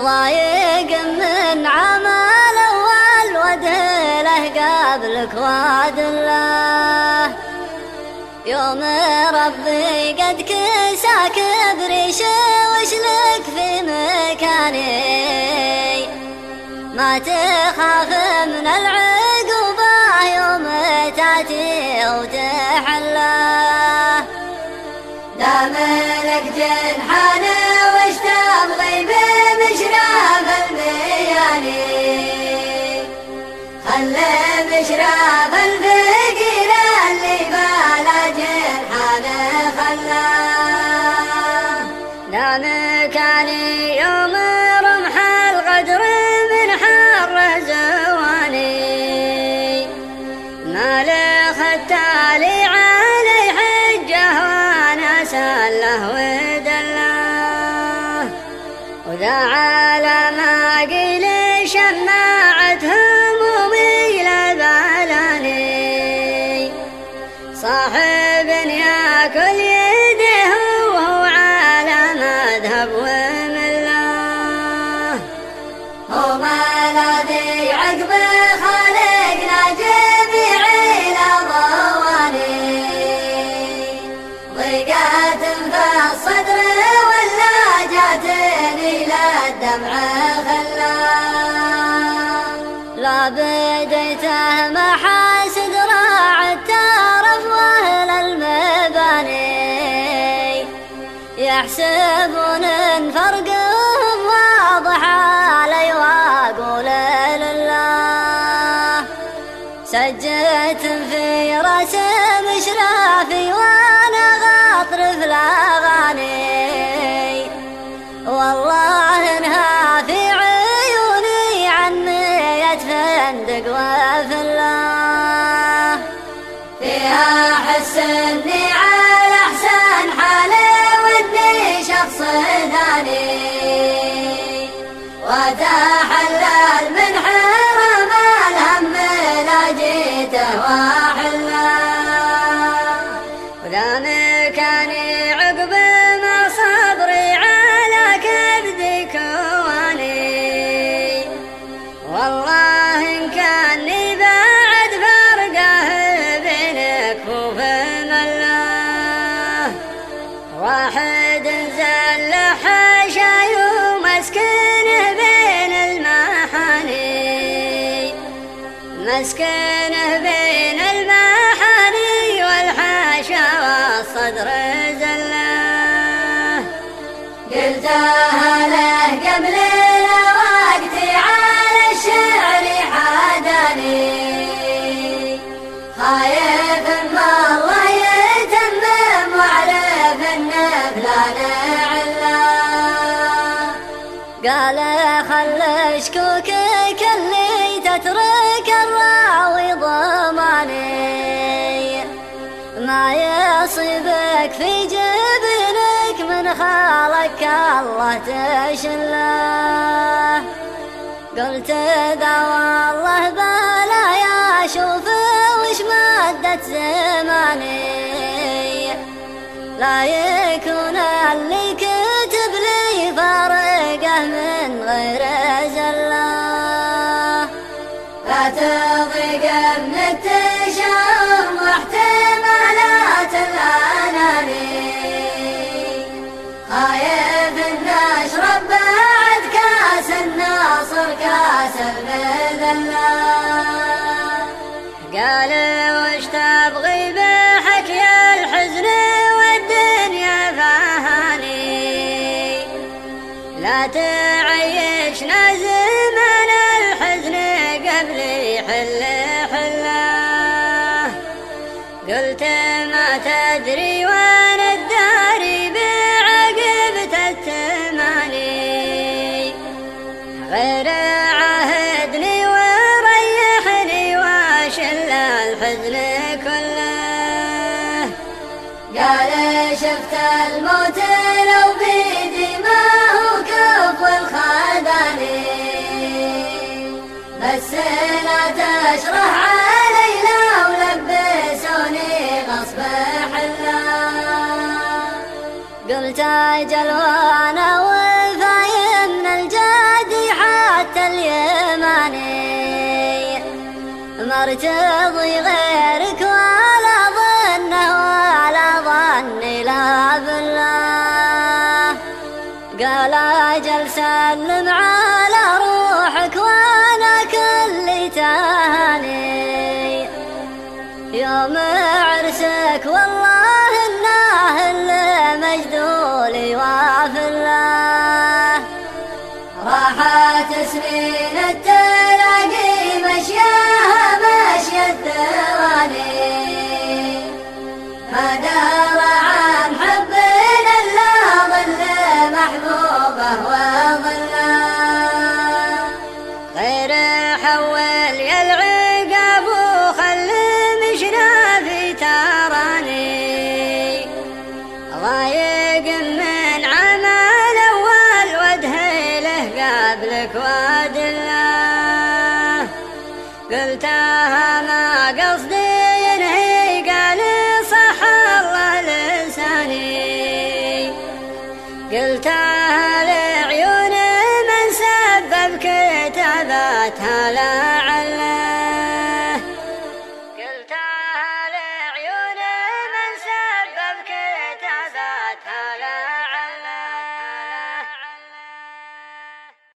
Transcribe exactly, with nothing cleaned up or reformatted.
ضايق من عمل أول ودهله قبلك وعد الله. يوم ربي قد كساك بريشي وشلك في مكاني، ما تخاف من العقوبة يوم تأتي وتحله. دام لك جنحان وش تبغي بمشرف المياني، خلي مشرف الفقير اللي بلا جنحان خلاه. دام كان يوم رمح الغدر من حر زواني، ما لختالي علي حجه وانا سله ودله. وذا على ما قيل شماعة همومي لبالاني، صاحب ياكل يده وهو على مذهب ومله. هو ما الذي عقب خلقنا جميع الأضواني، ضيقات في الصدر ولا جاتني للدمع خلاه. لا بديته محاسد راع الترف واهل المباني، يحسبون ان فرقهم واضح علي واقول لله. سجت في راس مشرافي وانا غاطر في الاغاني، والله انها في عيوني عني فندق وفي الله. فيها حس اني على احسن حالي واني شخص ثاني، وتحلل من حرم الهم لا جيته واحله. وذا مكاني عقب ما صبري على كبدي كواني، والله إن كاني بعد فرقه بينك وبين الله. واحد زل حاشا ومسكنه بين المحاني، مسكنه بين المحاني والحاشا والصدر زله. قلتها له قبل الوقت على الشعر حداني، خايف ما الله يتمم واعرف النبل نعله. قال خل شكوكك اللي تترك الراوي ضماني، ما يصيبك في جبينك من خالك الله تشله. قلت ذا والله بلا يا شوف وش مدت زماني، لا يكون اللي كتب لي فارقه من غير زله. لا تضيق من التشاؤم واحتمالات الأناني، خايف ان اشرب بعد كاس الناصر كاس المذله. قال وش تبغي بحكي الحزن والدنيا فهاني، لا تعيشنا زمن الحزن قبل يحل حله. قلت ما تدري وين الداري بعقبة التماني، غير عهدني وريحني واشل الحزن كله. قال شفت الموت لو بيدي ما هو كفو الخداني، بس لا تشرح علي لو لبسوني غصب حله. قلت اجل وانا وفاي من الجاي مرتضي غيرك ولا ظنه ولا ظني لا بالله. قال أجل سلم على روحك وانا كل تهاني يوم عرسك والله انه المجدول وافي الله. راحت سنين التلاقي مشياها مشي الثواني ما دار عن حبنا الا ظل محبوبه وظله. غير حول يا العقاب وخل مشنا في تراني ضايق من عمل اول وجهي له قبلك وادله. قلتها ما قصدي ينهي قال صح الله لساني. قلتها لعيون من سبب كتاباتها لا